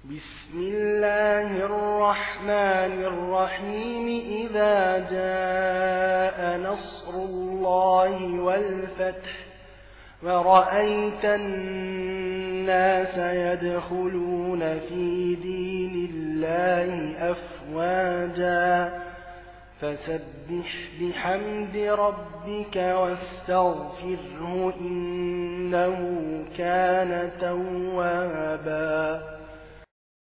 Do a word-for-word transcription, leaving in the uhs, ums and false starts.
بسم الله الرحمن الرحيم إذا جاء نصر الله والفتح ورأيت الناس يدخلون في دين الله أفواجا فسبح بحمد ربك واستغفره إنه كان توابا